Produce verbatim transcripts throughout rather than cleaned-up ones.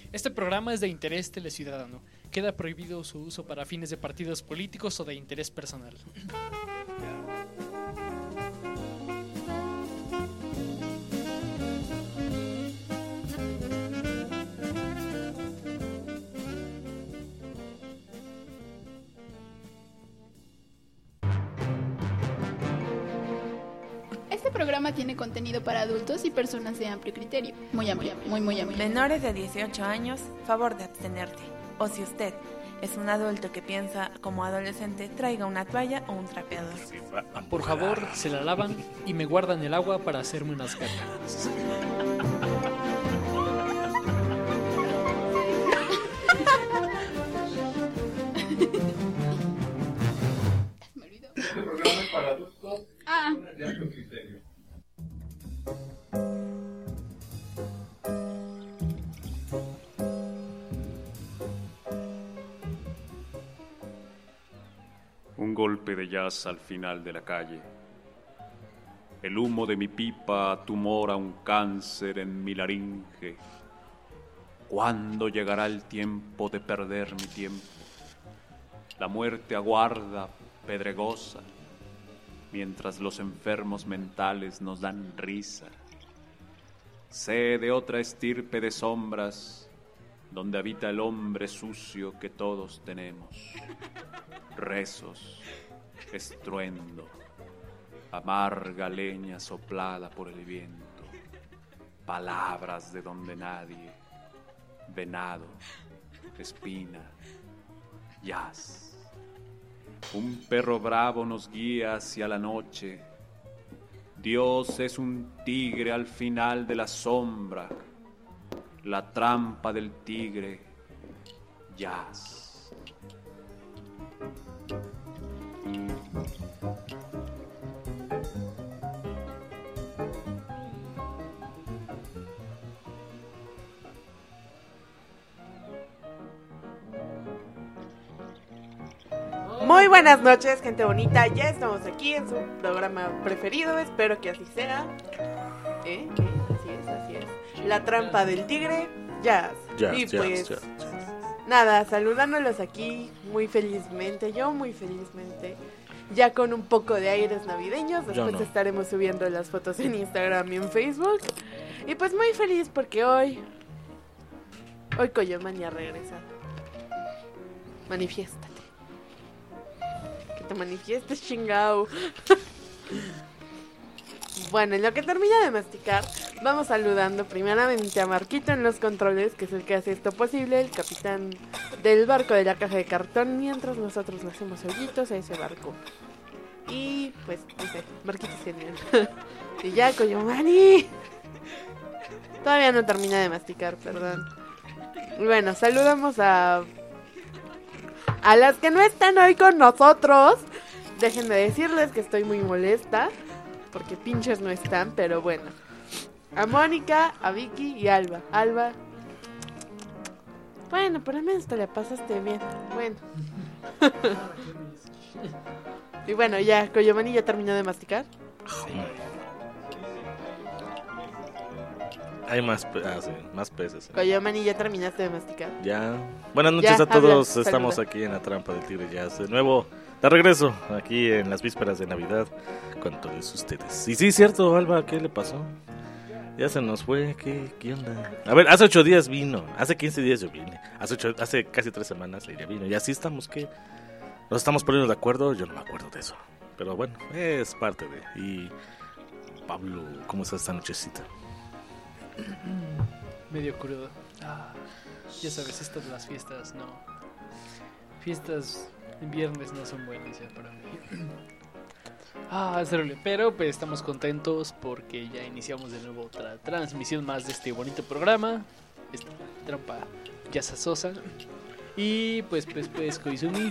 Este programa es de interés teleciudadano. Queda prohibido su uso para fines de partidos políticos o de interés personal. Este programa tiene contenido para adultos y personas de amplio criterio. Muy amplio, muy, muy amplio. Menores de dieciocho años, favor de abstenerte. O si usted es un adulto que piensa como adolescente, traiga una toalla o un trapeador. Por favor, se la lavan y me guardan el agua para hacerme unas ganas. Me olvidó. Este programa es para adultos Ah. de amplio criterio. Un golpe de jazz al final de la calle. El humo de mi pipa tumora un cáncer en mi laringe. ¿Cuándo llegará el tiempo de perder mi tiempo? La muerte aguarda, pedregosa, mientras los enfermos mentales nos dan risa. Sé de otra estirpe de sombras, donde habita el hombre sucio que todos tenemos. Rezos, estruendo, amarga leña soplada por el viento, palabras de donde nadie, venado, espina, jazz. Un perro bravo nos guía hacia la noche. Dios es un tigre al final de la sombra, la trampa del tigre, jazz. Muy buenas noches, gente bonita. Ya estamos aquí en su programa preferido. Espero que así sea. ¿Eh? ¿Qué? Así es, así es. La trampa del tigre, jazz. Jazz, y jazz, pues, jazz, jazz. nada, saludándolos aquí muy felizmente. Yo muy felizmente. Ya con un poco de aires navideños. Después no. estaremos subiendo las fotos en Instagram y en Facebook. Y pues muy feliz porque hoy... Hoy Coyoman ya regresa. Manifiéstate. Que te manifiestes, chingao. Bueno, en lo que termina de masticar, vamos saludando primeramente a Marquito en los controles, que es el que hace esto posible, el capitán del barco de la caja de cartón, mientras nosotros le hacemos hoyitos a ese barco. Y pues, no sé, Marquito es genial. Y ya, Coyomani. Todavía no termina de masticar, perdón. Y bueno, saludamos a... A las que no están hoy con nosotros. Déjenme decirles que estoy muy molesta, porque pinches no están, pero bueno. A Mónica, a Vicky y a Alba. Alba. Bueno, por lo menos te la pasaste bien. Bueno. Y bueno, ya, Coyomani ya terminó de masticar. Hay más, pe- ah, sí, más peces. ¿eh? Coyomani, ya terminaste de masticar. Ya. Buenas noches Ya, a todos. habla, Estamos saluda. aquí en la trampa del tigre jazz. De nuevo, de regreso, aquí en las vísperas de Navidad con todos ustedes. Y sí, cierto, Alba, ¿qué le pasó? Ya se nos fue, ¿qué, qué onda? A ver, hace ocho días vino, hace quince días yo vine, hace, ocho, hace casi tres semanas ella vino. Y así estamos, ¿qué? Nos estamos poniendo de acuerdo, yo no me acuerdo de eso. Pero bueno, es parte de... Y Pablo, ¿cómo estás esta nochecita? Medio crudo. Ah, ya sabes, estas de las fiestas, no. Fiestas en viernes no son buenas ya para mí. Ah, es terrible. Pero pues estamos contentos porque ya iniciamos de nuevo otra transmisión más de este bonito programa. Esta trampa jazzazosa. Y pues, pues, pues, Koizumi.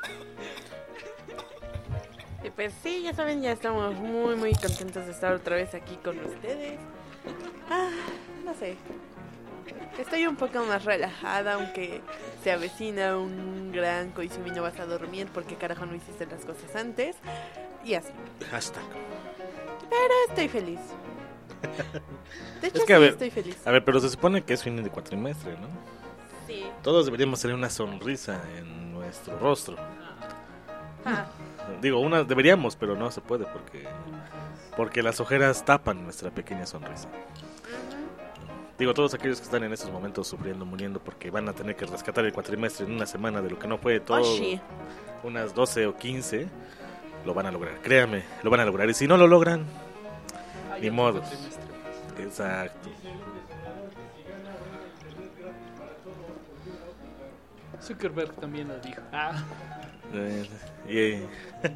Y pues sí, ya saben, ya estamos muy, muy contentos de estar otra vez aquí con ustedes. Ah, no sé. Estoy un poco más relajada, aunque se avecina un gran Koizumi no vas a dormir porque carajo no hiciste las cosas antes. Y así. Hashtag. Pero estoy feliz. De hecho, Es que, a sí, ver, estoy feliz. A ver, pero se supone que es fin de cuatrimestre, ¿no? Todos deberíamos tener una sonrisa en nuestro rostro. Ah, Digo, una deberíamos, pero no se puede porque porque las ojeras tapan nuestra pequeña sonrisa. Digo, todos aquellos que están en estos momentos sufriendo, muriendo porque van a tener que rescatar el cuatrimestre en una semana de lo que no fue todo, oh, sí. unas doce o quince, lo van a lograr. Créanme, lo van a lograr. Y si no lo logran, Hay ni otro modos. trimestre. Exacto. Zuckerberg también lo dijo. Ah, Eh, eh.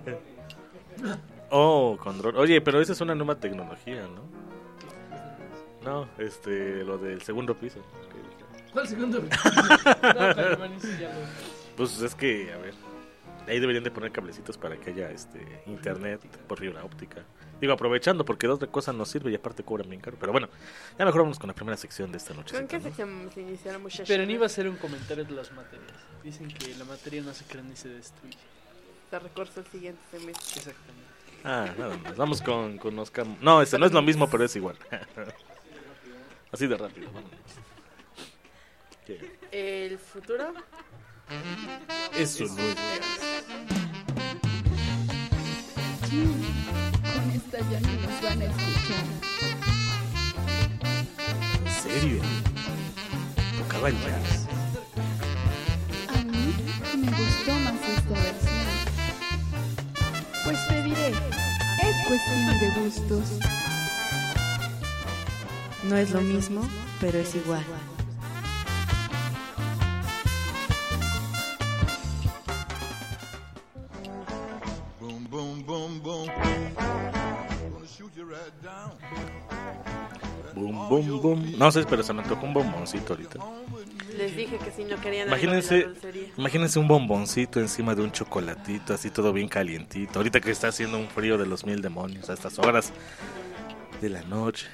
Oh, control. Oye, pero esa es una nueva tecnología, ¿no? No, este, lo del segundo piso. ¿cuál segundo? No, pero man, eso ya lo... Pues es que, a ver, ahí deberían de poner cablecitos para que haya este internet por fibra óptica. Digo, aprovechando, porque de otra cosa no sirve y aparte cobran bien caro. Pero bueno, ya mejor vamos con la primera sección de esta noche. ¿Con qué sección se iniciaron, muchachos? Pero ni iba a ser un comentario de las materias. Dicen que la materia no se crea ni se destruye. Se recorta el siguiente semestre. Exactamente. Ah, nada más. Vamos con, con Oscar. No, este no es lo mismo, pero es igual. Así de rápido. Vámonos. ¿Qué? El futuro. Eso no es. Con esta ya no nos van a escuchar. ¿En serio? Tocaba el jazz. A mí me gustó más esta versión. Pues te diré, es cuestión de gustos. No es lo mismo, pero es igual. Boom, boom, boom, boom. Gonna shoot you right down. Boom, boom, boom. No sé, pero se me tocó un bomboncito ahorita. Les dije que si no querían Imagínense, algo de la dulcería. imagínense un bomboncito encima de un chocolatito, así todo bien calientito. Ahorita que está haciendo un frío de los mil demonios a estas horas de la noche.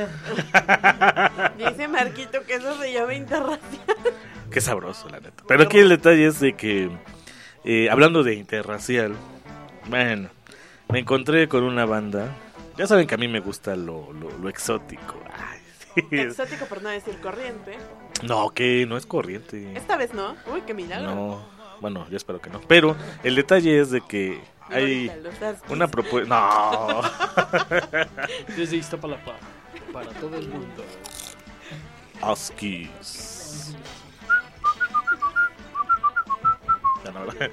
Dice Marquito que eso se llama interracial. Qué sabroso, la neta. Pero aquí el detalle es de que, eh, hablando de interracial, bueno, me encontré con una banda. Ya saben que a mí me gusta lo, lo, lo exótico. Ay, sí. Exótico por no decir corriente. No, que no es corriente. Esta vez no. Uy, qué milagro. No, bueno, yo espero que no. Pero el detalle es de que hay Ahorita los das- una propuesta. No. Desde Iztapalapa, para todo el mundo. Huskies. Ya no, ¿verdad?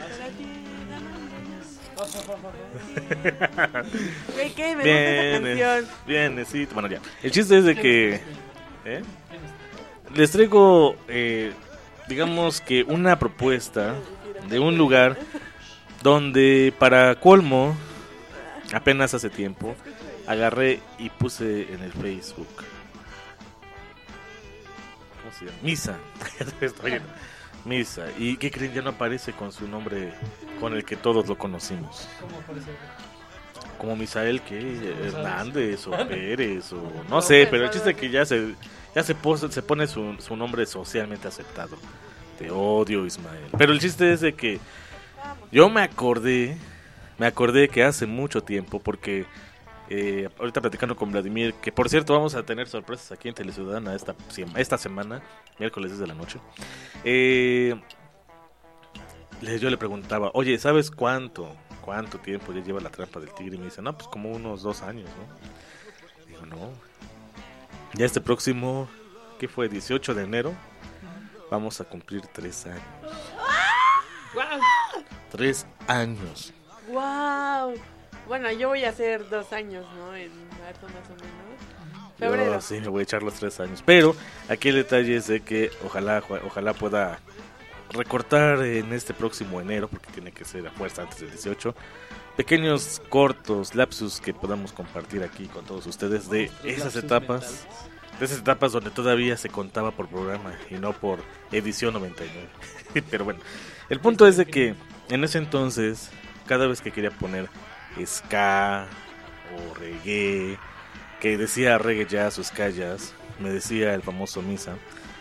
Güey, ¿qué? Me Bien, gusta esa canción. bien, sí. Bueno, ya. El chiste es de que ¿eh? les traigo, eh, digamos que una propuesta de un lugar donde, para colmo, apenas hace tiempo, agarré y puse en el Facebook. ¿Cómo se llama? Misa. Estoy en Misa. ¿Y qué creen? Ya no aparece con su nombre con el que todos lo conocimos. ¿Cómo parece? Como Misael, ¿qué? Hernández o Pérez o no sé, pero el chiste es que ya se ya se, pos- se pone su, su nombre socialmente aceptado. Te odio, Ismael. Pero el chiste es de que yo me acordé, me acordé que hace mucho tiempo, porque eh, ahorita platicando con Vladimir, que por cierto vamos a tener sorpresas aquí en Teleciudadana esta, esta semana, miércoles diez de la noche. Eh, le- yo le preguntaba, oye, ¿sabes cuánto? ¿Cuánto tiempo ya lleva la trampa del tigre? Y me dice, no, pues como unos dos años, ¿no? Digo, no. Ya este próximo, ¿qué fue? dieciocho de enero, vamos a cumplir tres años. Tres años. Wow. Bueno, yo voy a hacer dos años, ¿no? En marzo más o menos. Febrero. Yo sí, me voy a echar los tres años. Pero aquí el detalle es de que ojalá, ojalá pueda recortar en este próximo enero, porque tiene que ser a fuerza antes del dieciocho, pequeños cortos, lapsus que podamos compartir aquí con todos ustedes de esas etapas, de esas etapas donde todavía se contaba por programa y no por edición noventa y nueve. Pero bueno, el punto es de que en ese entonces, cada vez que quería poner ska o reggae, que decía reggae jazz o ska jazz, me decía el famoso Misa.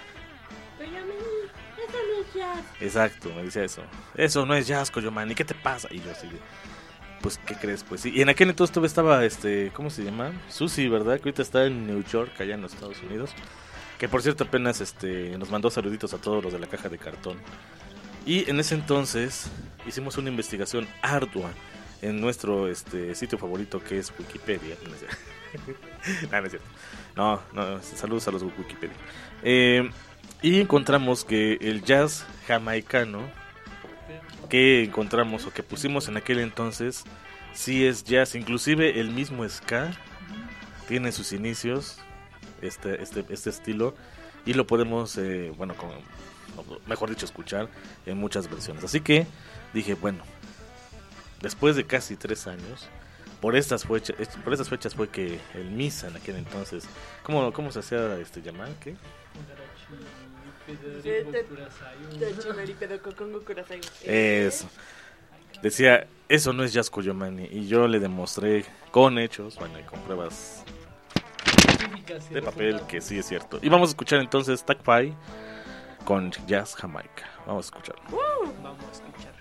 Exacto, me decía eso. Eso no es jazz, Coyomani, ¿qué te pasa? Y yo así de, pues, ¿qué crees? Pues sí. Y en aquel entonces todavía estaba, este, ¿cómo se llama? Susi, ¿verdad? Que ahorita está en New York, allá en los Estados Unidos. que por cierto apenas este nos mandó saluditos a todos los de la caja de cartón. Y en ese entonces hicimos una investigación ardua en nuestro este sitio favorito, que es Wikipedia. No, es cierto. no, no es cierto. No, no, saludos a los Wikipedia. Eh, y encontramos que el jazz jamaicano que encontramos o que pusimos en aquel entonces sí es jazz, inclusive el mismo ska tiene sus inicios, este este este estilo, y lo podemos eh, bueno, con, mejor dicho, escuchar en muchas versiones. Así que dije, bueno, después de casi tres años, por estas fechas, por estas fechas fue que el Misa en aquel entonces, ¿cómo, cómo se hacía este llamar? ¿Qué? Eso. Decía, eso no es jazz Cuyomani. Y yo le demostré con hechos, bueno, y con pruebas de papel que sí es cierto. Y vamos a escuchar entonces Tac Pie con Jazz Jamaica. Vamos a escucharlo. Uh, vamos a escuchar.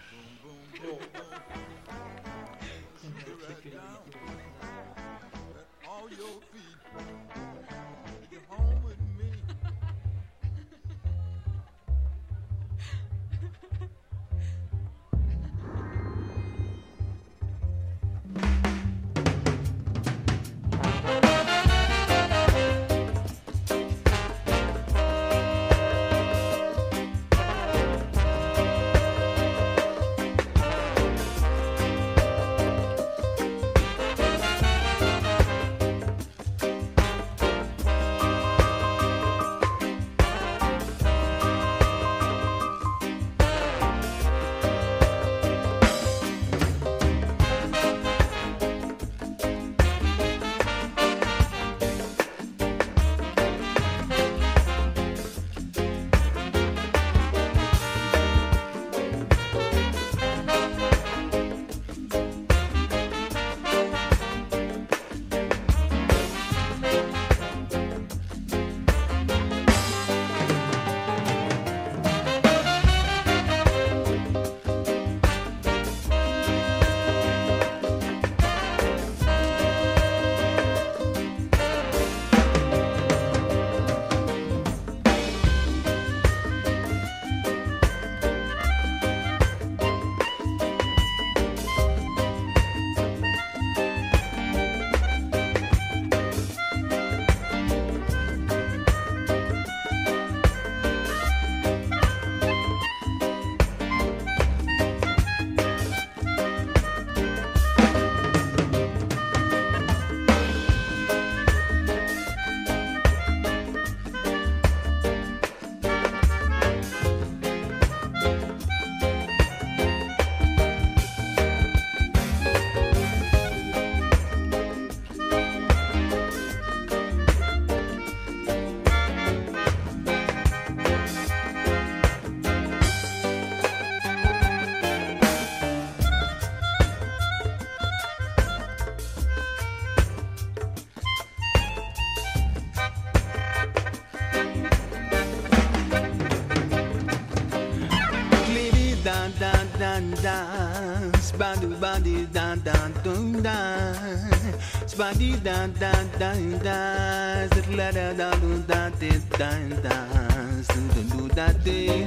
dan dan, spadu badi dan dan dun dan, spadi dan dan dan dan, zla da da dun dan dan dan, dun dun da de,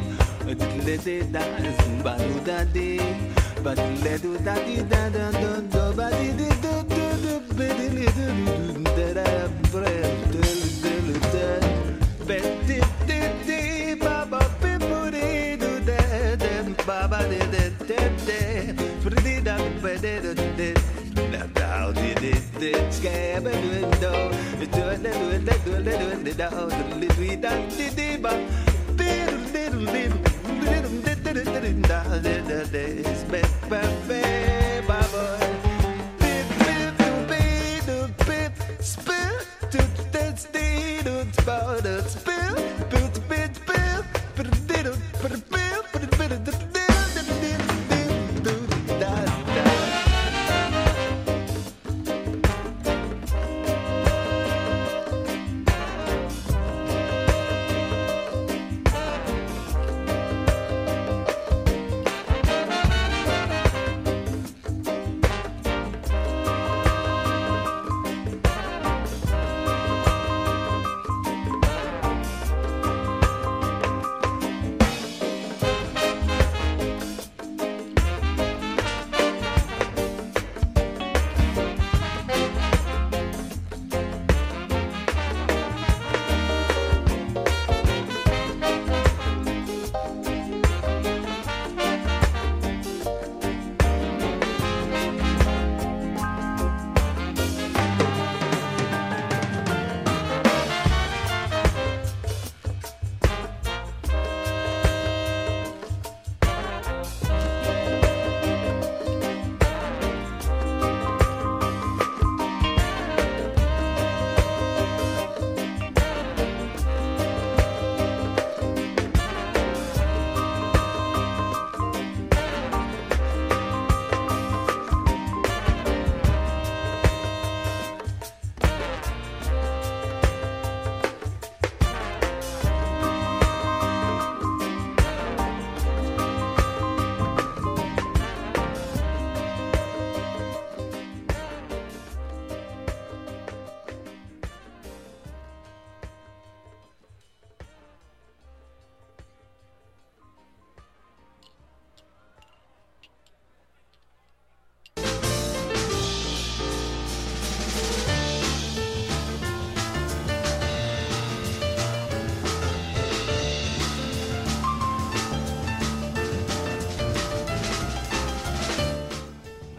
le de da, spadu da de, badi le du da di da da dun do badi di du du du badi le du du da da bre du du du da, badi di di ba ba bi bu di du da da ba ba di di di di, pretty da ba di di di. Now down did it, it scab and window. It's doing it, doing it, doing it, doing it down the little down the diva. Little, little, little, little, little, little, down the days, pepper, baba. Bip, bip, bip, bip, spill, to the state of powder, spill, bit, bit, bit, but a little, but a bill, but a bit of the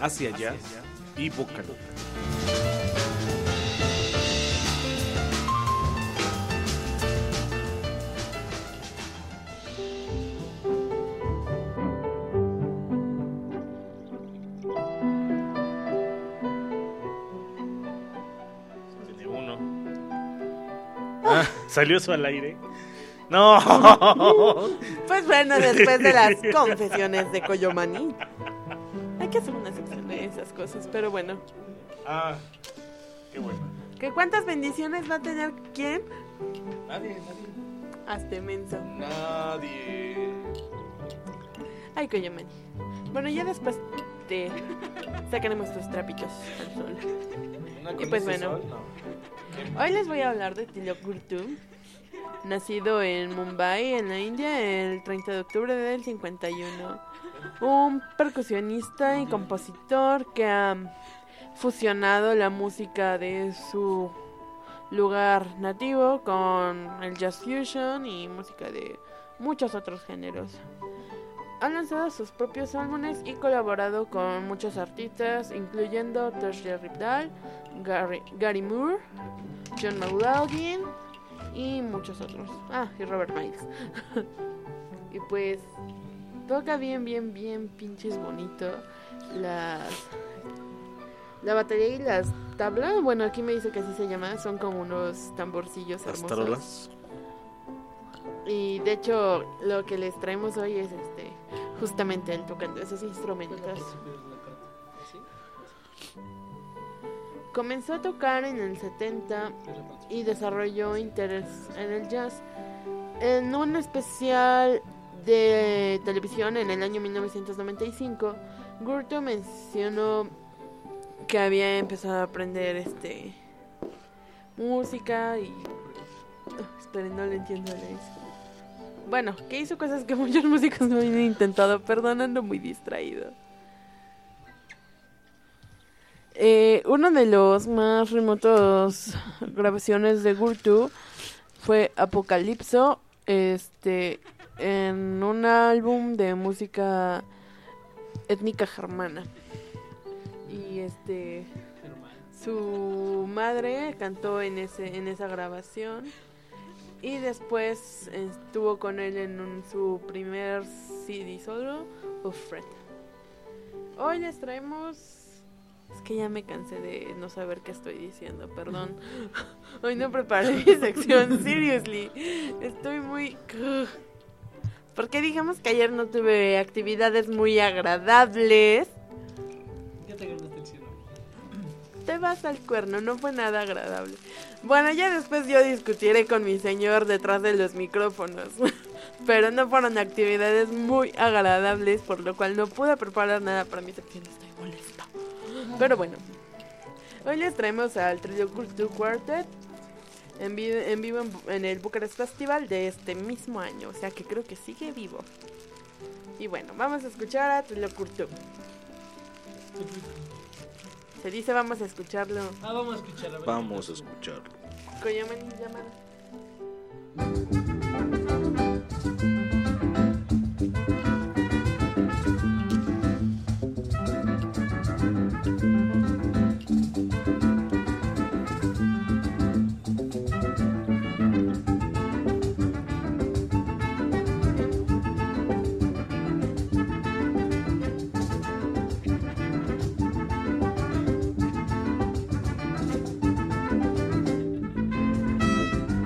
Hacia Allá y Vocaloid. Tiene uno. Ah, ¿salió eso al aire? No. Pues bueno, después de las confesiones de Koyomani, hay que hacer una sección de esas cosas, pero bueno. Ah, qué bueno. ¿Qué cuántas bendiciones va a tener quién? Nadie, nadie. Hazte menso. Nadie. Ay, Koyomani. Bueno, ya después te sacaremos tus trapitos al sol. Y pues bueno, sol, no. hoy les voy a hablar de Tilok Gurtu, nacido en Mumbai, en la India, el treinta de octubre del cincuenta y uno. Un percusionista y compositor que ha fusionado la música de su lugar nativo con el jazz fusion y música de muchos otros géneros. Ha lanzado sus propios álbumes y colaborado con muchos artistas, incluyendo Toshia Ripdal, Gary, Gary Moore, John McLaughlin y muchos otros. Ah, y Robert Miles. Y pues toca bien, bien, bien pinches bonito las la batería y las tablas. Bueno, aquí me dice que así se llama. Son como unos tamborcillos Las hermosos. tarolas. Y de hecho lo que les traemos hoy es este justamente él tocando esos instrumentos. Comenzó a tocar en el setenta y desarrolló interés en el jazz. En un especial de televisión en el año mil novecientos noventa y cinco, Gurtu mencionó que había empezado a aprender este música y oh, esperen, no le entiendo a eso. Bueno, que hizo cosas que muchos músicos no habían intentado, perdón, ando muy distraído. Eh, uno de los más remotos grabaciones de Gurtu fue Apocalipso, este, en un álbum de música étnica germana. Y este, su madre cantó en ese, en esa grabación. Y después estuvo con él en un, su primer C D solo, Of Fred. Hoy les traemos... Es que ya me cansé de no saber qué estoy diciendo, perdón. Hoy no preparé mi sección, seriously. Estoy muy... Porque digamos que ayer no tuve actividades muy agradables. Ya te ganaste el cielo. Te vas al cuerno, no fue nada agradable. Bueno, ya después yo discutiré con mi señor detrás de los micrófonos. Pero no fueron actividades muy agradables, por lo cual no pude preparar nada para mi sección. Estoy molesta. Pero bueno, hoy les traemos al Trio Gurtu Quartet en, vi- en vivo en, en el Bucarest Festival de este mismo año. O sea que creo que sigue vivo. Y bueno, vamos a escuchar a Trio Gurtu. Se dice vamos a escucharlo. Ah, vamos a escucharlo. Vamos a escucharlo. Koyomani llamada. Thank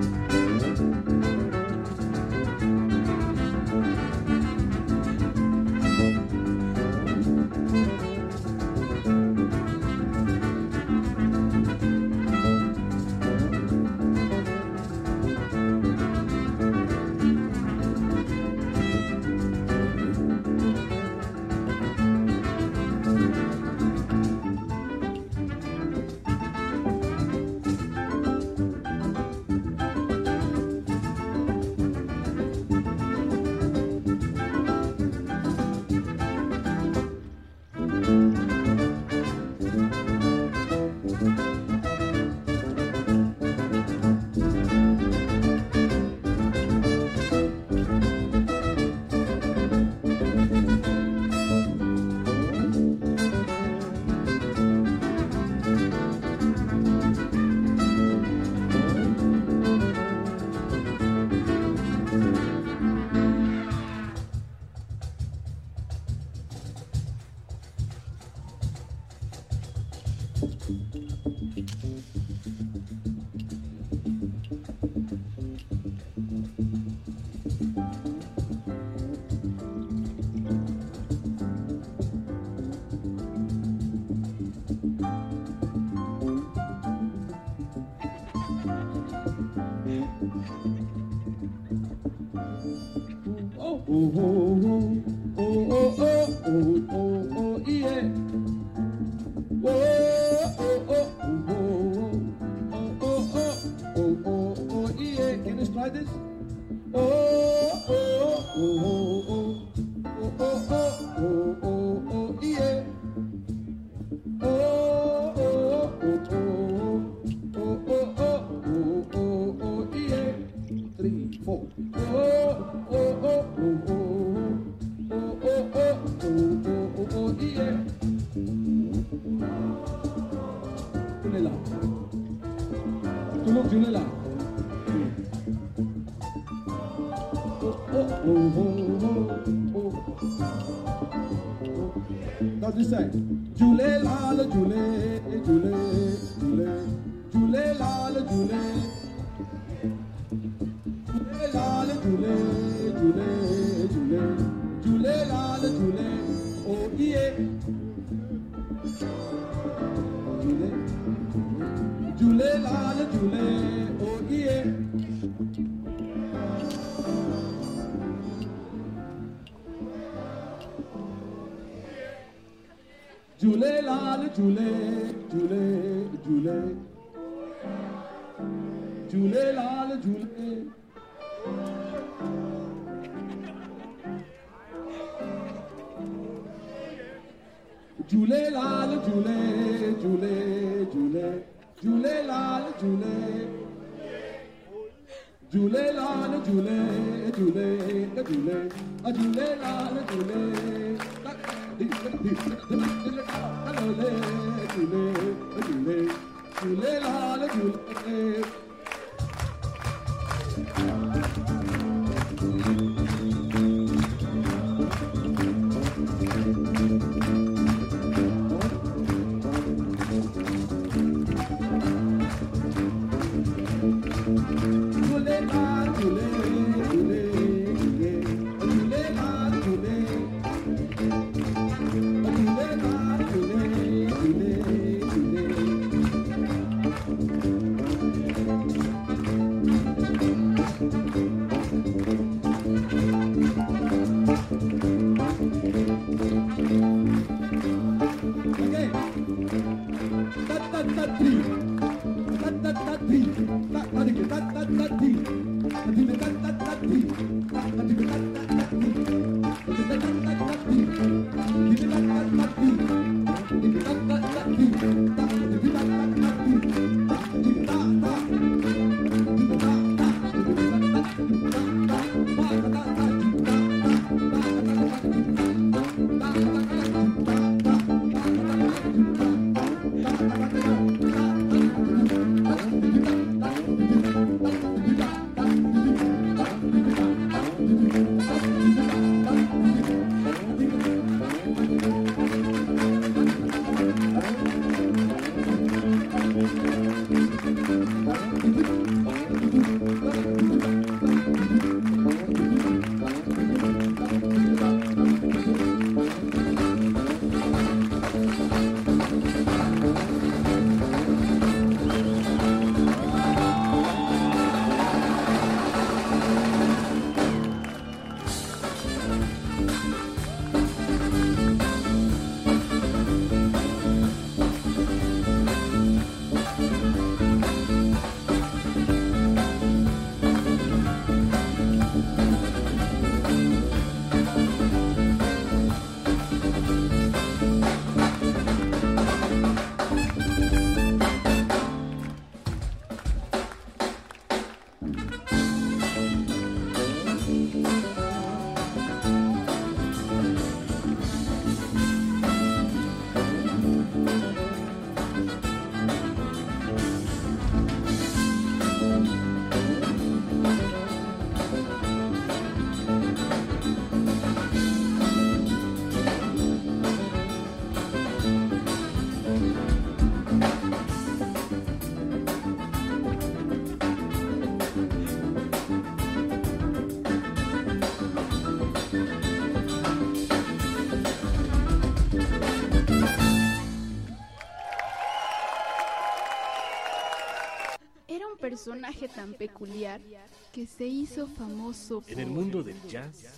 Personaje tan peculiar que se hizo famoso En el por- mundo del jazz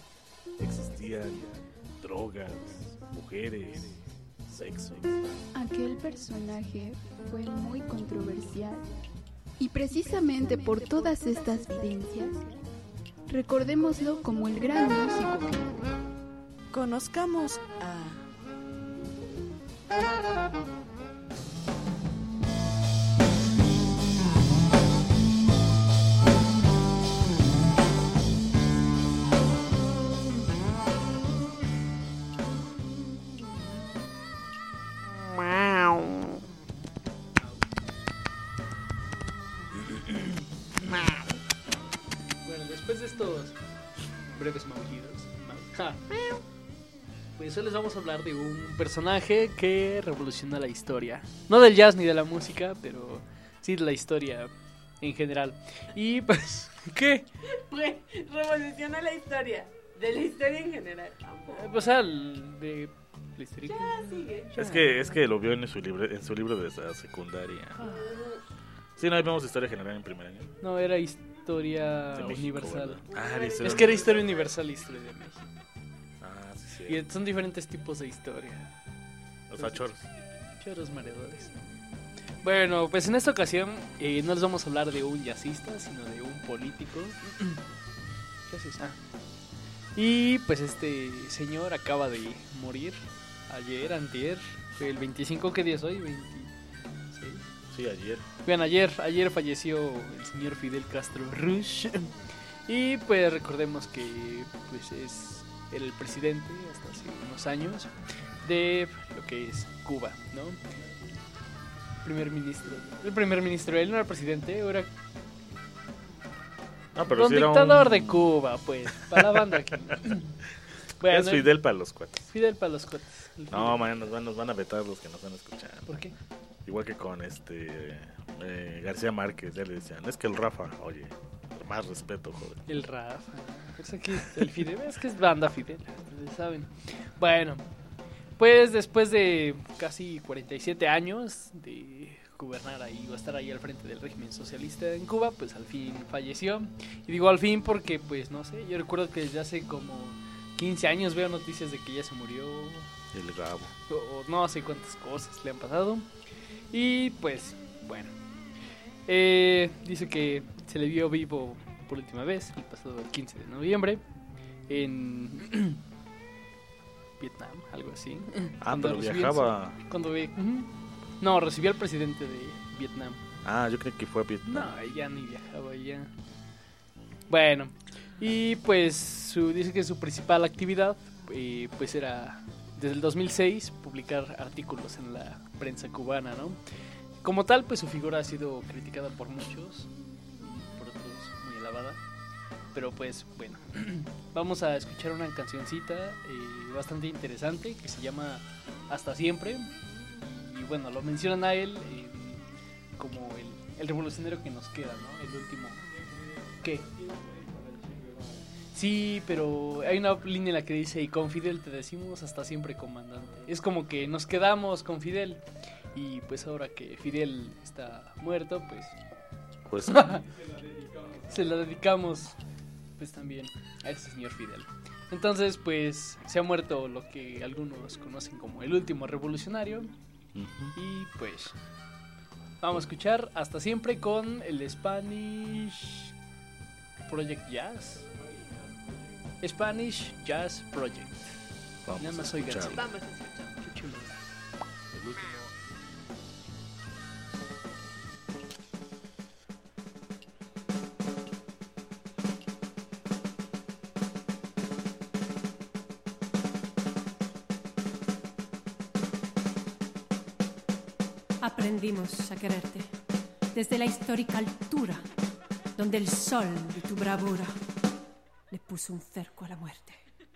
existían drogas, mujeres, sexo. Aquel personaje fue muy controversial. Y precisamente por todas estas vivencias, recordémoslo como el gran músico que fue. Conozcamos a... Bueno, después de estos breves maullidos, ja, pues hoy les vamos a hablar de un personaje que revoluciona la historia. No del jazz ni de la música, pero sí de la historia en general. Y pues, ¿qué? Pues, revoluciona la historia. De la historia en general. Eh, Pues al de la historia. Ya, sigue. Es que, es que lo vio en su, libre, en su libro de esa secundaria. Sí, no, ahí vemos historia general en primer año. No, era historia De México, universal. ¿verdad? Ah, de historia Es que era historia universal y historia de México. Ah, sí, sí. Y son diferentes tipos de historia. O sea, choros. Choros mareadores. Bueno, pues en esta ocasión eh, no les vamos a hablar de un jazzista, sino de un político. ¿Qué haces? Ah. Y pues este señor acaba de morir ayer, antier. Fue el veinticinco, ¿qué día es hoy? veintiséis. Sí, ayer. Vean, ayer, ayer falleció el señor Fidel Castro Rush. Y pues recordemos que pues es era el presidente hasta hace unos años de lo que es Cuba, ¿no? Primer ministro. El primer ministro, él no era presidente, era Ah, pero un sí era dictador un... de Cuba, pues, para la banda aquí. Bueno, es Fidel para los cuates. Fidel para los cuates. El No, Fidel. man, nos van, nos van a vetar los que nos van a escuchar. ¿Por qué? Igual que con este eh, García Márquez, ya le decían, es que el Rafa, oye, más respeto, joder. El Rafa. Pues aquí el Fidel, es que es banda Fidel, ustedes saben. Bueno, pues después de casi cuarenta y siete años de gobernar ahí o estar ahí al frente del régimen socialista en Cuba, pues al fin falleció. Y digo al fin porque, pues no sé, yo recuerdo que desde hace como quince años veo noticias de que ya se murió. El Gabo. O, o no sé cuántas cosas le han pasado. Y pues, bueno. Eh, dice que se le vio vivo por última vez el pasado quince de noviembre en Vietnam, algo así. Ah, Cuando pero recibió viajaba. el- Cuando vi, ujú. No, recibió al presidente de Vietnam. Ah, yo creo que fue a Vietnam. No, ella ni viajaba ya. Bueno, y pues su, dice que su principal actividad eh, pues era desde el dos mil seis publicar artículos en la prensa cubana, ¿no? Como tal, pues su figura ha sido criticada por muchos, por otros muy alabada. Pero pues bueno, vamos a escuchar una cancioncita eh, bastante interesante que se llama Hasta Siempre. Y bueno, lo mencionan a él eh, como el, el revolucionario que nos queda, ¿no? El último. ¿Qué? Sí, pero hay una línea en la que dice: y con Fidel te decimos hasta siempre, comandante. Es como que nos quedamos con Fidel. Y pues ahora que Fidel está muerto, pues Pues se la dedicamos pues también a ese señor Fidel. Entonces pues se ha muerto lo que algunos conocen como el último revolucionario. ujú. Y pues vamos a escuchar Hasta Siempre con el Spanish Project Jazz. Spanish Jazz Project. Vamos Nada a más oigan, escucharlo. sí. Vamos a escuchar. Qué chulo. El último. Aprendimos a quererte desde la histórica altura, donde el sol de tu bravura le puso un cerco a la muerte.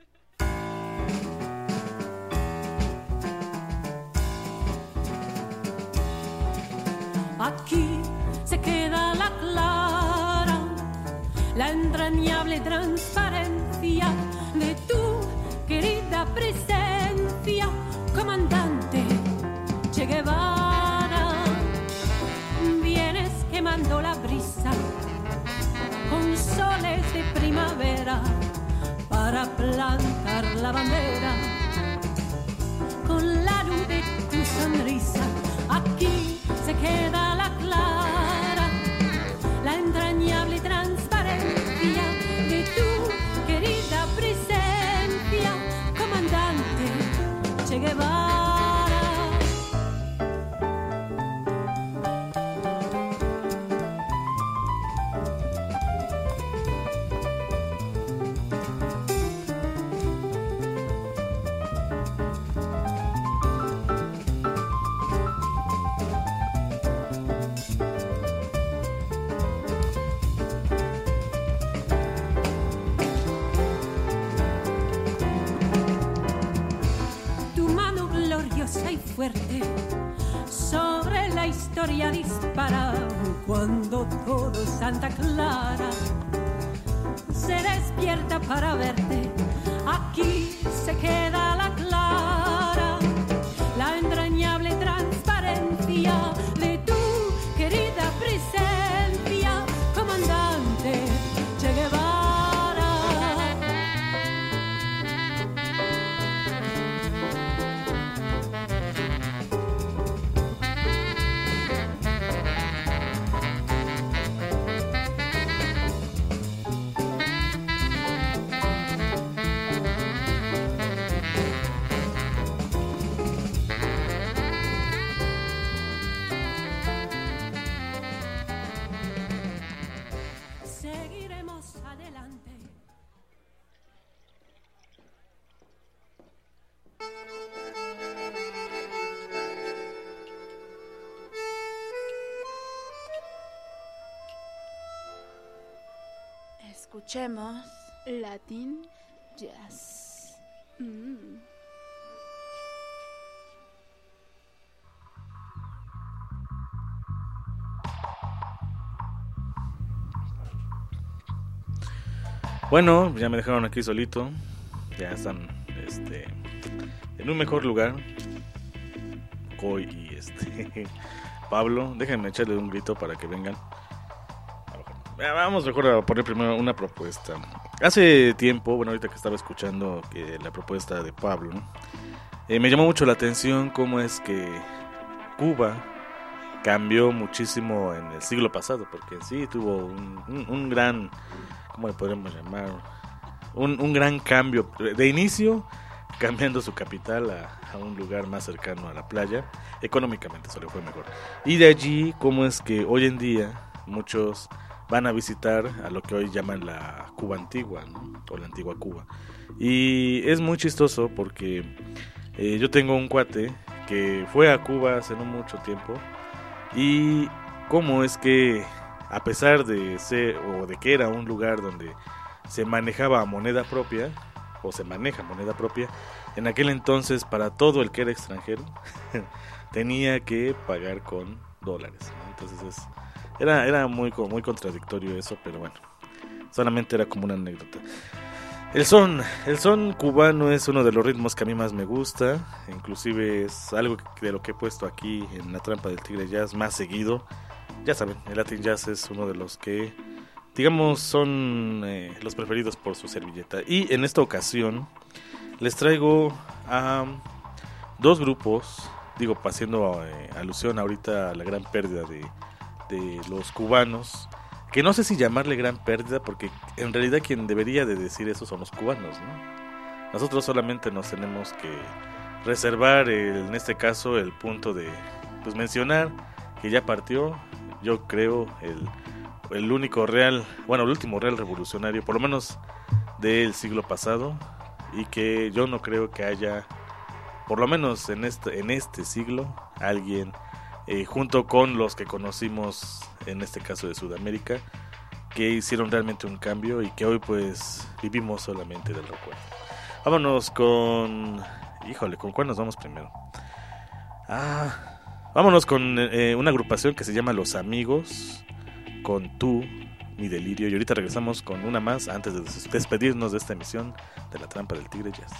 Aquí se queda la clara, la entrañable transparencia de tu querida presencia, comandante Che Guevara. Vienes quemando la brisa con soles de primavera para plantar la bandera. Con la luz de tu sonrisa, aquí se queda la clara, la entrañable transparencia de tu querida presencia, comandante Che Guevara. Y fuerte sobre la historia dispara cuando todo Santa Clara se despierta para verte. Aquí se queda la clara, la entrañable transparencia de tu querida presencia, comandante Che Guevara. Escuchemos Latin Jazz. Mm. Bueno, ya me dejaron aquí solito. Ya están este, en un mejor lugar. Coy y este Pablo, déjenme echarle un grito para que vengan. Vamos mejor a poner primero una propuesta. Hace tiempo, bueno, ahorita que estaba escuchando que la propuesta de Pablo, eh, me llamó mucho la atención cómo es que Cuba cambió muchísimo en el siglo pasado, porque sí tuvo un, un, un gran, ¿cómo le podemos llamar? Un, un gran cambio de inicio, cambiando su capital a, a un lugar más cercano a la playa. Económicamente eso le fue mejor. Y de allí, cómo es que hoy en día muchos van a visitar a lo que hoy llaman la Cuba antigua, ¿no? O la antigua Cuba. Y es muy chistoso porque eh, yo tengo un cuate que fue a Cuba hace no mucho tiempo, y cómo es que a pesar de ser o de que era un lugar donde se manejaba moneda propia o se maneja moneda propia, en aquel entonces para todo el que era extranjero tenía que pagar con dólares, ¿no? Entonces es Era, era muy, muy contradictorio eso, pero bueno, solamente era como una anécdota. El son, el son cubano es uno de los ritmos que a mí más me gusta, inclusive es algo de lo que he puesto aquí en La Trampa del Tigre Jazz más seguido. Ya saben, el Latin Jazz es uno de los que, digamos, son eh, los preferidos por su servilleta. Y en esta ocasión les traigo a dos grupos, digo, haciendo eh, alusión ahorita a la gran pérdida de... de los cubanos, que no sé si llamarle gran pérdida, porque en realidad quien debería de decir eso son los cubanos, ¿no? Nosotros solamente nos tenemos que reservar el, en este caso el punto de pues mencionar que ya partió, yo creo el, el único real, bueno el último real revolucionario, por lo menos del siglo pasado, y que yo no creo que haya, por lo menos en este, en este siglo, alguien Eh, junto con los que conocimos en este caso de Sudamérica, que hicieron realmente un cambio y que hoy pues vivimos solamente del recuerdo. Vámonos con... Híjole, ¿con cuál nos vamos primero? Ah, vámonos con eh, una agrupación que se llama Los Amigos, con Tú, Mi Delirio, y ahorita regresamos con una más antes de des- despedirnos de esta emisión de La Trampa del Tigre Jazz.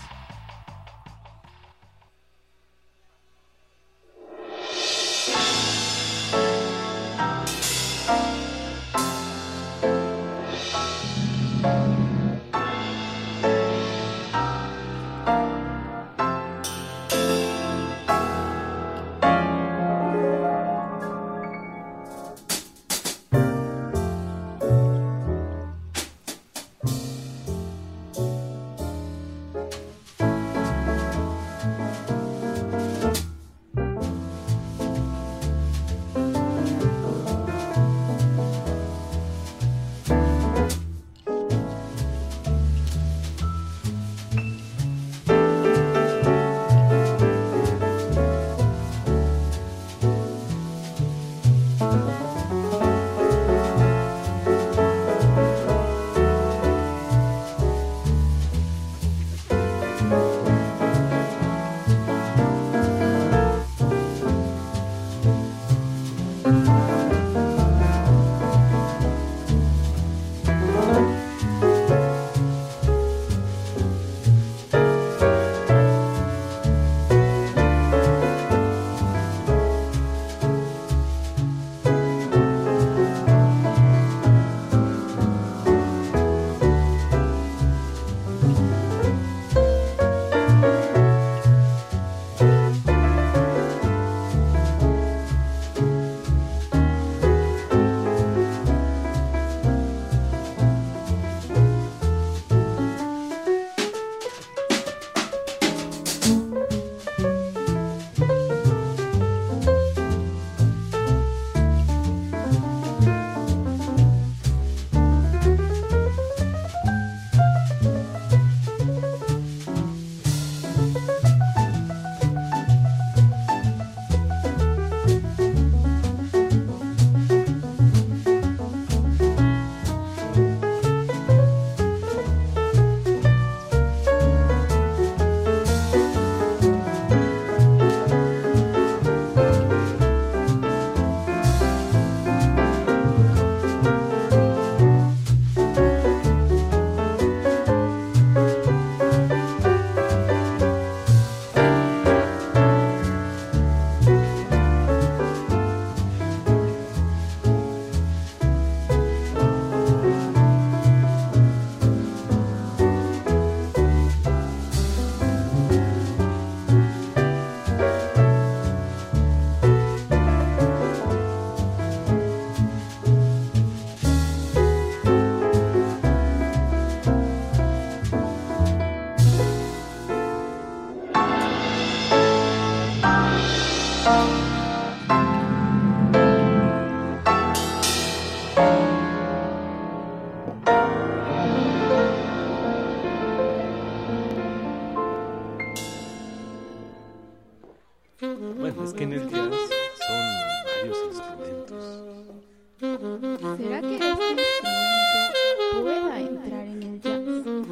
Bueno, es que en el jazz son varios instrumentos. ¿Será que este instrumento pueda entrar en el jazz?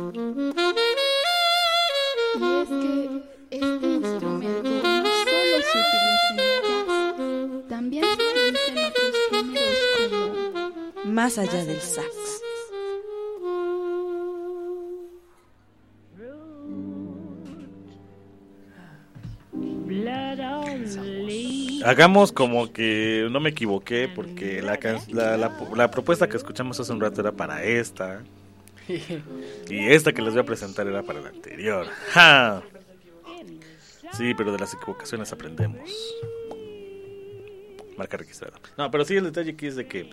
Y es que este instrumento no solo se utiliza en el jazz, también se utiliza en otros géneros como Más allá del sax. Hagamos como que no me equivoqué porque la, can- la, la, la propuesta que escuchamos hace un rato era para esta y esta que les voy a presentar era para la anterior. ¡Ja! Sí, pero de las equivocaciones aprendemos. Marca registrada. No, pero sí, el detalle aquí es de que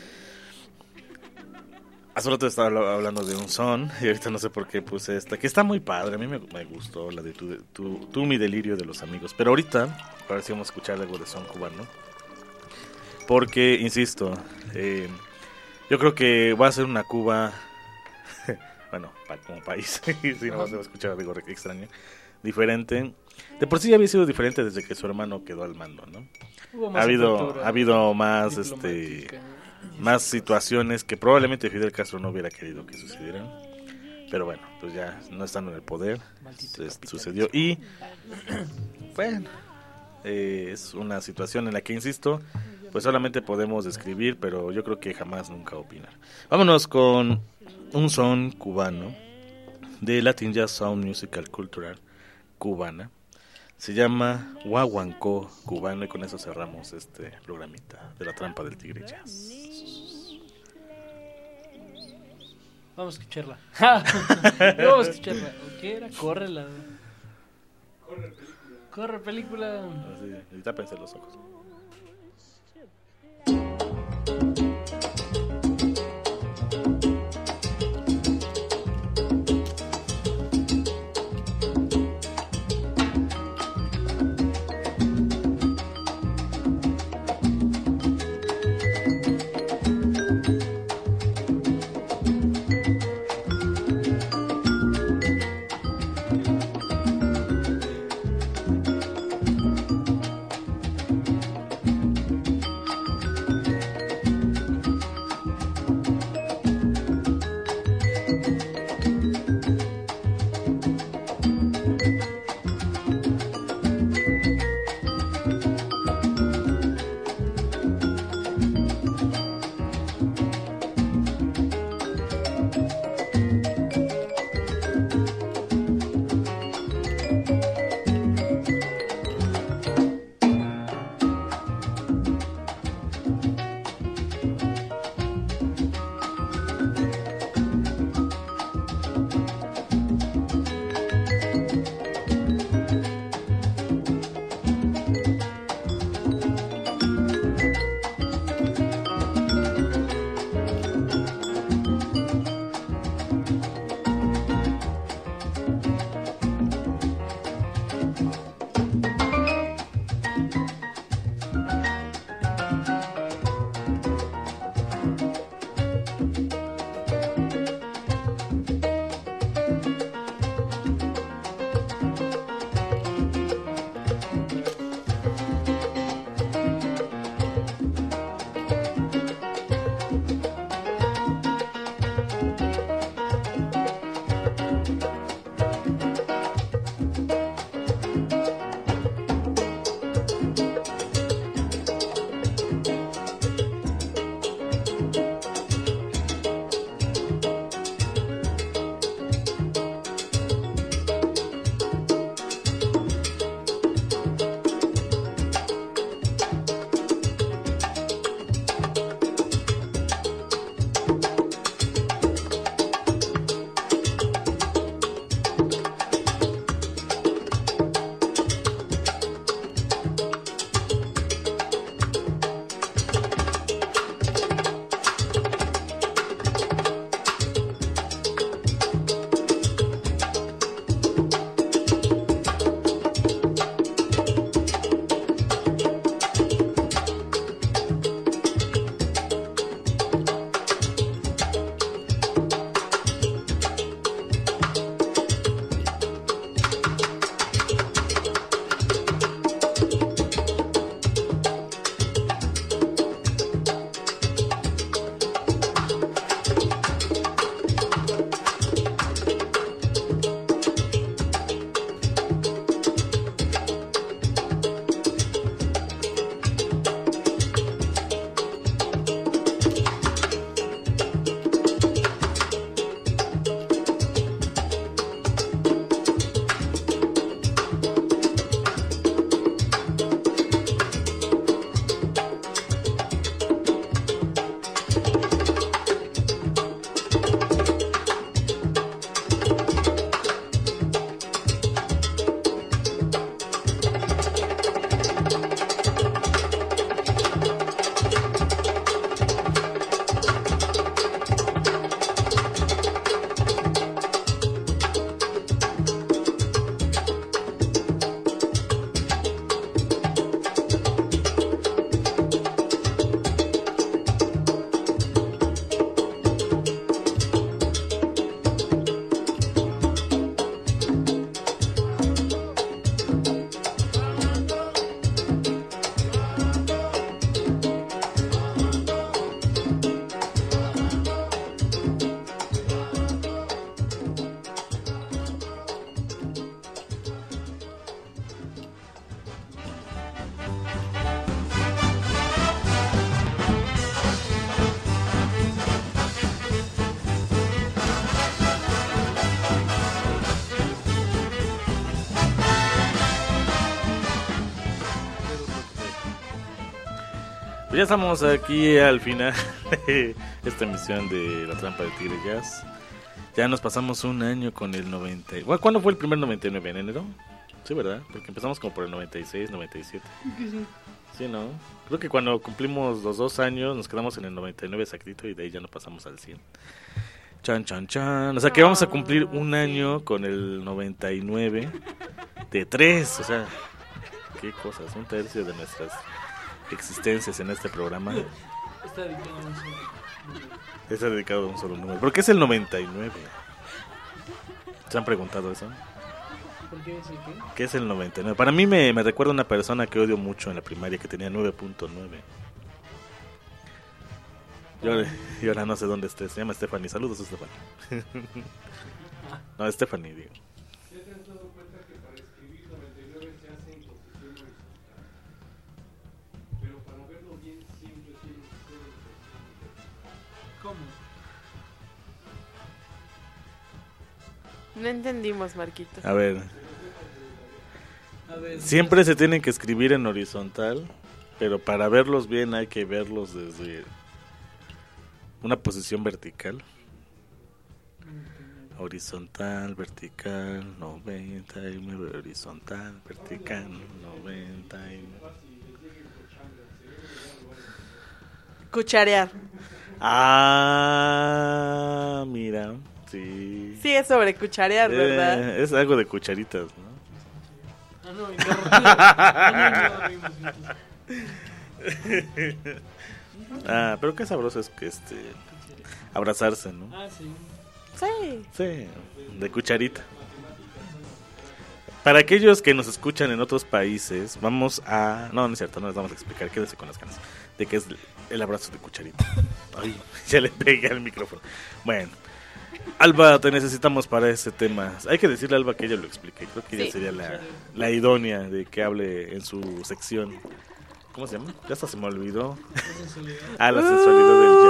hace rato estaba habla- hablando de un son y ahorita no sé por qué puse esta, que está muy padre. A mí me, me gustó la de tu, tu, tu mi delirio de los amigos. Pero ahorita, a ver si vamos a escuchar algo de son cubano. Porque, insisto, eh, yo creo que va a ser una Cuba, bueno, pa- como país, si no se va a escuchar algo re- extraño, diferente. De por sí ya había sido diferente desde que su hermano quedó al mando, ¿no? Hubo Ha más habido, apertura ha habido más, este, diplomática. más situaciones que probablemente Fidel Castro no hubiera querido que sucedieran. Pero bueno, pues ya no estando en el poder, Maldito se- sucedió. Y, bueno, eh, es una situación en la que, insisto, pues solamente podemos describir, pero yo creo que jamás nunca opinar. Vámonos con un son cubano de Latin Jazz Sound Musical Cultural cubana. Se llama Guaguancó cubano y con eso cerramos este programita de la trampa del tigre jazz. Vamos a escucharla. Vamos a escucharla. ¿O qué era? Córrela. Corre película. Así, y tápense los ojos. Pues ya estamos aquí al final de esta emisión de La Trampa del Tigre Jazz. Ya nos pasamos un año con el noventa. Bueno, ¿cuándo fue el primer noventa y nueve? ¿En enero? Sí, ¿verdad? Porque empezamos como por el noventa y seis, noventa y siete. Sí. Sí, ¿no? Creo que cuando cumplimos los dos años nos quedamos en el noventa y nueve exactito y de ahí ya no pasamos al cien. Chan, chan, chan. O sea que vamos a cumplir un año con el noventa y nueve de tres. O sea, qué cosas. Un tercio de nuestras existencias en este programa. Está dedicado a un solo número. Está dedicado a un solo número. ¿Por qué es el noventa y nueve? ¿Se han preguntado eso? ¿Por qué es el qué? ¿Qué es el noventa y nueve? Para mí me, me recuerda a una persona que odio mucho en la primaria que tenía nueve punto nueve. Yo, yo ahora no sé dónde esté. Se llama Stephanie. Saludos, Stephanie. No, Stephanie, digo. ¿Ya te has dado cuenta que para escribir noventa y nueve se hace en posición horizontal? Pero para verlo bien siempre tiene que ser en posición vertical. ¿Cómo? No entendimos, Marquito. A ver. A ver, Siempre se tienen que escribir en horizontal, pero para verlos bien hay que verlos desde una posición vertical. Horizontal, vertical, noventa y nueve, horizontal, vertical, noventa y nueve. Cucharear. Ah, mira, sí. Sí, es sobre cucharear, ¿verdad? Eh, es algo de cucharitas, ¿no? Ah, no, y no reímos. No, no, no reímos. Ah, pero qué sabroso es que este abrazarse, ¿no? Ah, sí. Sí. Sí, de cucharita. Para aquellos que nos escuchan en otros países, vamos a... No, no es cierto, no les vamos a explicar, quédense con las ganas de qué es el abrazo de cucharita. Ay, ya le pegué al micrófono. Bueno, Alba, te necesitamos para ese tema. Hay que decirle a Alba que ella lo explique. Creo que ella Sí. sería la, la idónea de que hable en su sección. ¿Cómo se llama? Ya hasta se me olvidó. Ah, la sensualidad del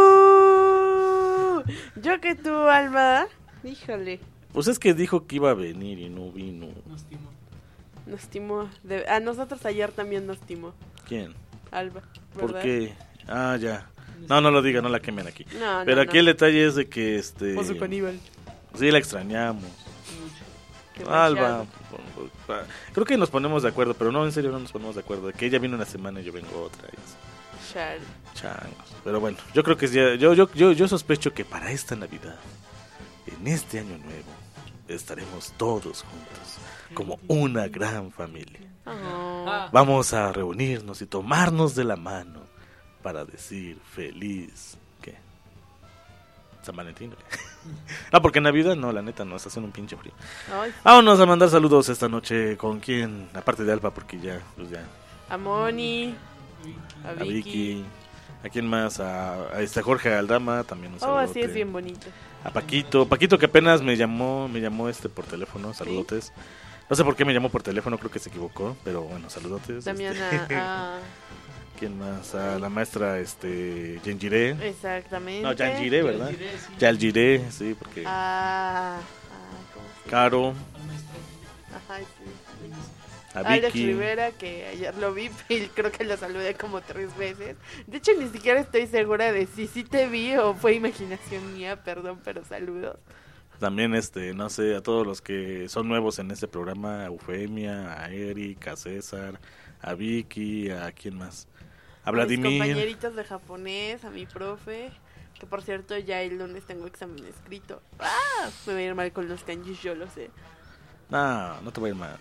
jazz. Uh, yo que tú, Alba. Híjole. Pues es que dijo que iba a venir y no vino. Nos timó. Nos timó. De- a nosotros ayer también nos timó. ¿Quién? Alba. ¿Por ¿verdad? qué? Ah, ya. No, no lo diga, no la quemen aquí. No, no, Pero aquí no. el detalle es de que este... Oso caníbal. Sí, la extrañamos. Demasiado. Alba, creo que nos ponemos de acuerdo, pero no, en serio no nos ponemos de acuerdo. De que ella viene una semana y yo vengo otra. y es- Chale. Changos. Pero bueno, yo creo que es ya, yo, yo, yo, yo sospecho que para esta Navidad, en este año nuevo, estaremos todos juntos, como una gran familia. Oh. Ah, Vamos a reunirnos y tomarnos de la mano para decir feliz, ¿qué? San Valentín, ¿o qué? No, porque Navidad no, la neta no, está haciendo un pinche frío. Ay, Vámonos a mandar saludos esta noche. ¿Con quién? Aparte de Alba, porque ya, pues ya. a Moni. A A Vicky. Vicky. ¿A quién más? A, a este Jorge Aldama, también un Oh, saludote. así es bien bonito. A Paquito, Paquito que apenas me llamó, me llamó este por teléfono, saludotes. No sé por qué me llamó por teléfono, creo que se equivocó, pero bueno, saludotes. También este. a, a- ¿Quién más? A la maestra este Yanjiré. Exactamente. No, Yanjiré, ¿verdad? Yanjiré, sí. Yanjiré, sí, porque A... a- ¿cómo se llama? Caro, Ajá, sí. a Alex Vicky. Rivera, que ayer lo vi y creo que lo saludé como tres veces. De hecho, ni siquiera estoy segura de si sí te vi o fue imaginación mía, perdón, pero saludos. También, este, no sé, a todos los que son nuevos en este programa, a Eufemia, a Eric, a César, a Vicky, a quién más, a A mis Vladimir. compañeritos de japonés, a mi profe, que por cierto ya el lunes tengo examen escrito. ¡Ah! Me va a ir mal con los kanjis, yo lo sé. No, no te voy a ir mal.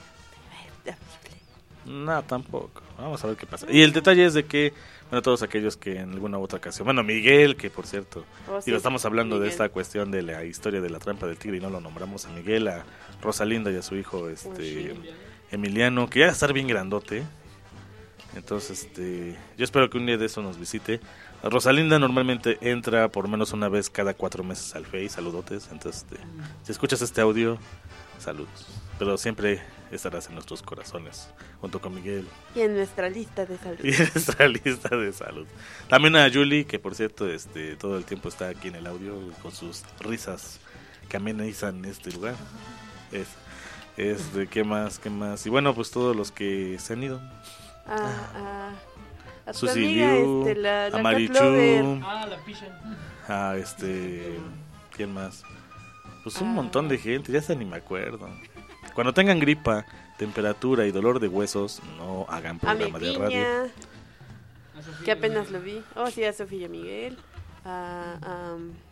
Terrible. No, tampoco. Vamos a ver qué pasa. Y el detalle es de que, bueno, todos aquellos que en alguna u otra ocasión, bueno, Miguel, que por cierto, Oh, sí, digo, estamos hablando de Miguel. esta cuestión de la historia de la trampa del tigre y no lo nombramos a Miguel, a Rosalinda y a su hijo, este, sí. Emiliano, que ya va a estar bien grandote. Entonces, este, yo espero que un día de eso nos visite. Rosalinda normalmente entra por lo menos una vez cada cuatro meses al Face, saludotes. Entonces, este, si escuchas este audio, saludos. Pero siempre estarás en nuestros corazones, junto con Miguel Y en nuestra lista de salud. y en nuestra lista de salud. También a Julie, que por cierto, este, todo el tiempo está aquí en el audio con sus risas que amenizan este lugar. Es, este, ¿qué más? ¿Qué más? Y bueno, pues todos los que se han ido. A, a, A tu Susi amiga, Liu, este, la, a la Marichu, Catlover. Ah, la picha. a este, ¿quién más? Pues un montón de gente, ya hasta ni me acuerdo. Cuando tengan gripa, temperatura y dolor de huesos, no hagan A mi programa de radio. piña, que apenas lo vi. Oh, sí, a Sofía y a Miguel. A, a,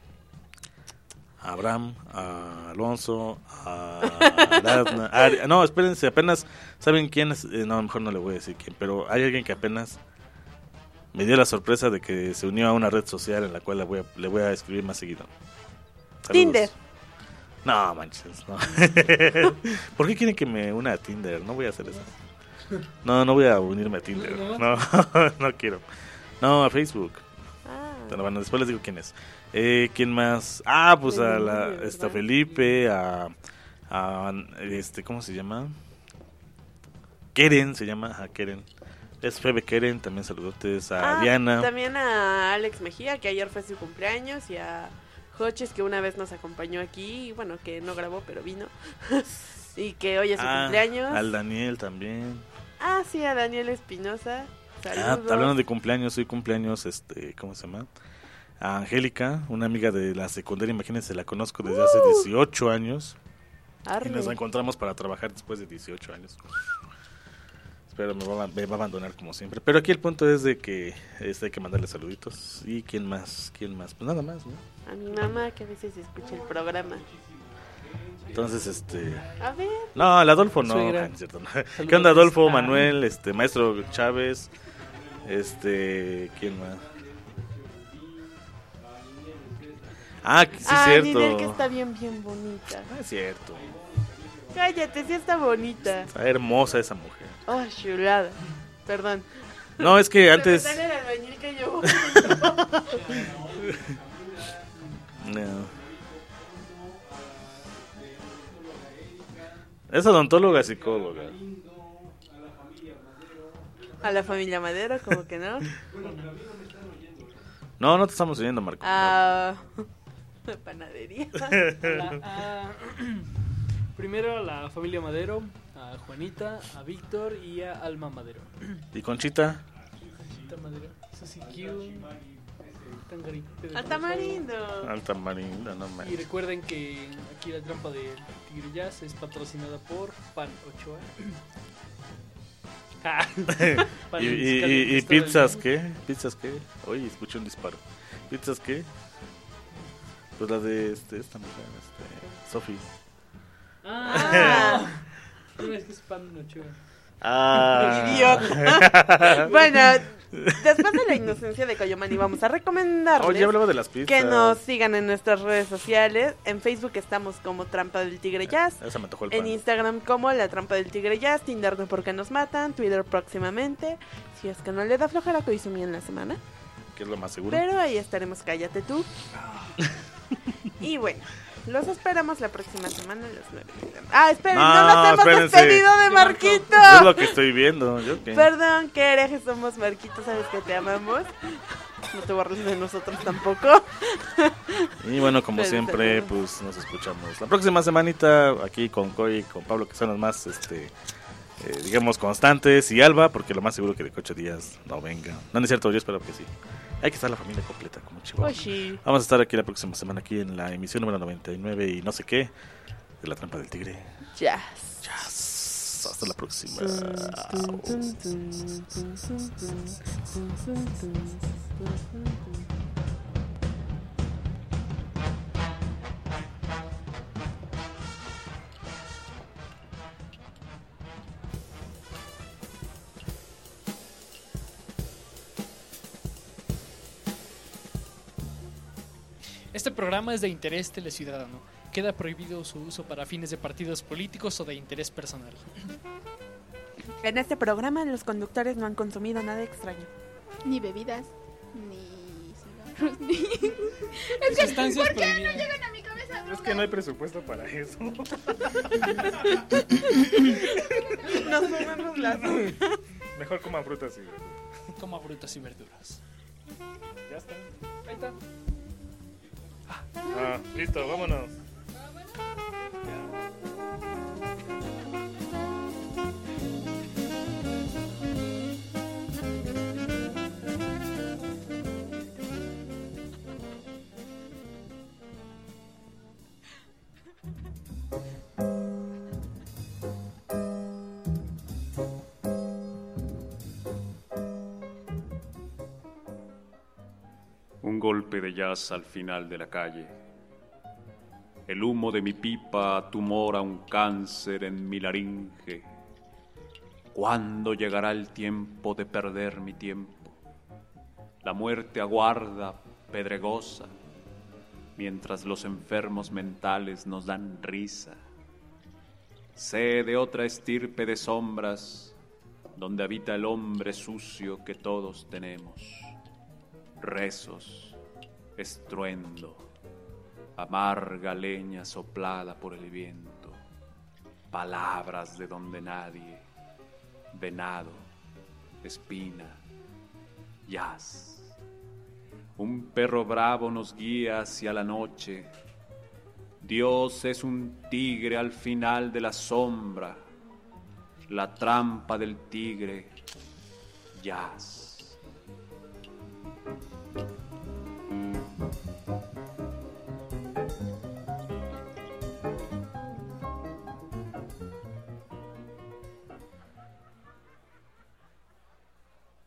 A Abraham, a Alonso, a Aradna, a Ari- no, espérense, apenas saben quién es, eh, no, mejor no le voy a decir quién, pero hay alguien que apenas me dio la sorpresa de que se unió a una red social en la cual le voy a, le voy a escribir más seguido. Saludos. Tinder. No, manches, no. ¿Por qué quieren que me una a Tinder? No voy a hacer eso. No, no voy a unirme a Tinder. No, no quiero. No, a Facebook. Pero bueno, después les digo quién es. Eh, ¿Quién más? Ah, pues a la, esta Felipe, a, a este, ¿cómo se llama? Keren se llama, a Keren. Es Febe Keren, también saludotes a Ah, Diana. También a Alex Mejía, que ayer fue su cumpleaños, y a Joches, que una vez nos acompañó aquí, y bueno, que no grabó, pero vino. Y que hoy es su Ah, cumpleaños. al Daniel también. Ah, sí, a Daniel Espinosa. Ah, Saludos. hablando de cumpleaños, hoy cumpleaños, este, ¿cómo se llama? A Angélica, una amiga de la secundaria, imagínense, la conozco desde hace dieciocho años. Arre. Y nos encontramos para trabajar después de dieciocho años. Espero me va, a- me va a abandonar como siempre. Pero aquí el punto es de que este, hay que mandarle saluditos. ¿Y quién más? ¿Quién más? Pues nada más, ¿no? A mi mamá, que a veces escucha el programa. Entonces, este... A ver. No, el Adolfo no. Suegra. Ah, no es cierto, no. Saludos. ¿Qué onda, Adolfo, Ah. Manuel, este, maestro Chávez? Este... ¿Quién más? Ah, que- sí, ah, cierto. Ninel, que está bien, bien bonita. Ah, es cierto. Cállate, sí está bonita. Está hermosa esa mujer. Oh, chulada. Perdón. No, es que antes... Se me sale el albañil que yo. No. Es odontóloga, psicóloga. A la familia Madero, como que no. No, no te estamos oyendo, Marco. A la panadería. La- a- primero a la familia Madero, a Juanita, a Víctor y a Alma Madero. ¿Y Conchita? Conchita Madero, Susi Q, Tangarito. Al tamarindo. Alta Marinda, no Y manches. recuerden que aquí la trampa de Tigre Jazz es patrocinada por Pan Ochoa. Ah, Pan ¿Y, y, Fiscal y- y del Estado pizzas de qué? ¿Pizzas qué? Oye, escuché un disparo. ¿Pizzas qué? Pues la de este, esta mujer, este, Sofi. Ah, no, es que es Pan Ochoa. Ah. Idiota. Bueno, después de la inocencia de Coyomani, vamos a recomendarles Oye, hablaba de las pizzas. que nos sigan en nuestras redes sociales. En Facebook estamos como Trampa del Tigre Jazz. Esa me antojó el En pan. Instagram como La Trampa del Tigre Jazz. Tinder no porque nos matan. Twitter próximamente. Si es que no le da flojera Koizumi en la semana. Que es lo más seguro. Pero ahí estaremos, cállate tú. Y bueno, los esperamos la próxima semana a las nueve. Ah, esperen, no, No, nos hemos espérense. despedido de Marquito. Es lo que estoy viendo. ¿Yo qué? Perdón, que herejes somos, Marquito, sabes que te amamos. No te borres de nosotros tampoco. Y bueno, como Pero siempre, seguro. pues nos escuchamos la próxima semanita aquí con Coy y con Pablo, que son los más, este, eh, digamos, constantes, y Alba, porque lo más seguro que de ocho días no venga. No, no es cierto, yo espero que sí. Hay que estar la familia completa, como Chihuahua. Oh, sí. Vamos a estar aquí la próxima semana, aquí en la emisión número noventa y nueve y no sé qué, de La Trampa del Tigre. Jazz. Jazz. Hasta la próxima. Este programa es de interés teleciudadano. Queda prohibido su uso para fines de partidos políticos o de interés personal. En este programa los conductores no han consumido nada extraño. Ni bebidas, ni cigarros, ni... Es que, Sustancias ¿por qué no prohibidas. llegan a mi cabeza? Es que no hay presupuesto para eso. Nos comemos las... Mejor coman frutas y verduras. Coma frutas y verduras. Ya está. Ahí está. Ah, listo, vámonos. Un golpe de jazz al final de la calle. El humo de mi pipa tumora un cáncer en mi laringe. ¿Cuándo llegará el tiempo de perder mi tiempo? La muerte aguarda, pedregosa, mientras los enfermos mentales nos dan risa. Sé de otra estirpe de sombras, donde habita el hombre sucio que todos tenemos. Rezos, estruendo, amarga leña soplada por el viento, palabras de donde nadie, venado, espina, jazz. Un perro bravo nos guía hacia la noche. Dios es un tigre al final de la sombra. La trampa del tigre, jazz.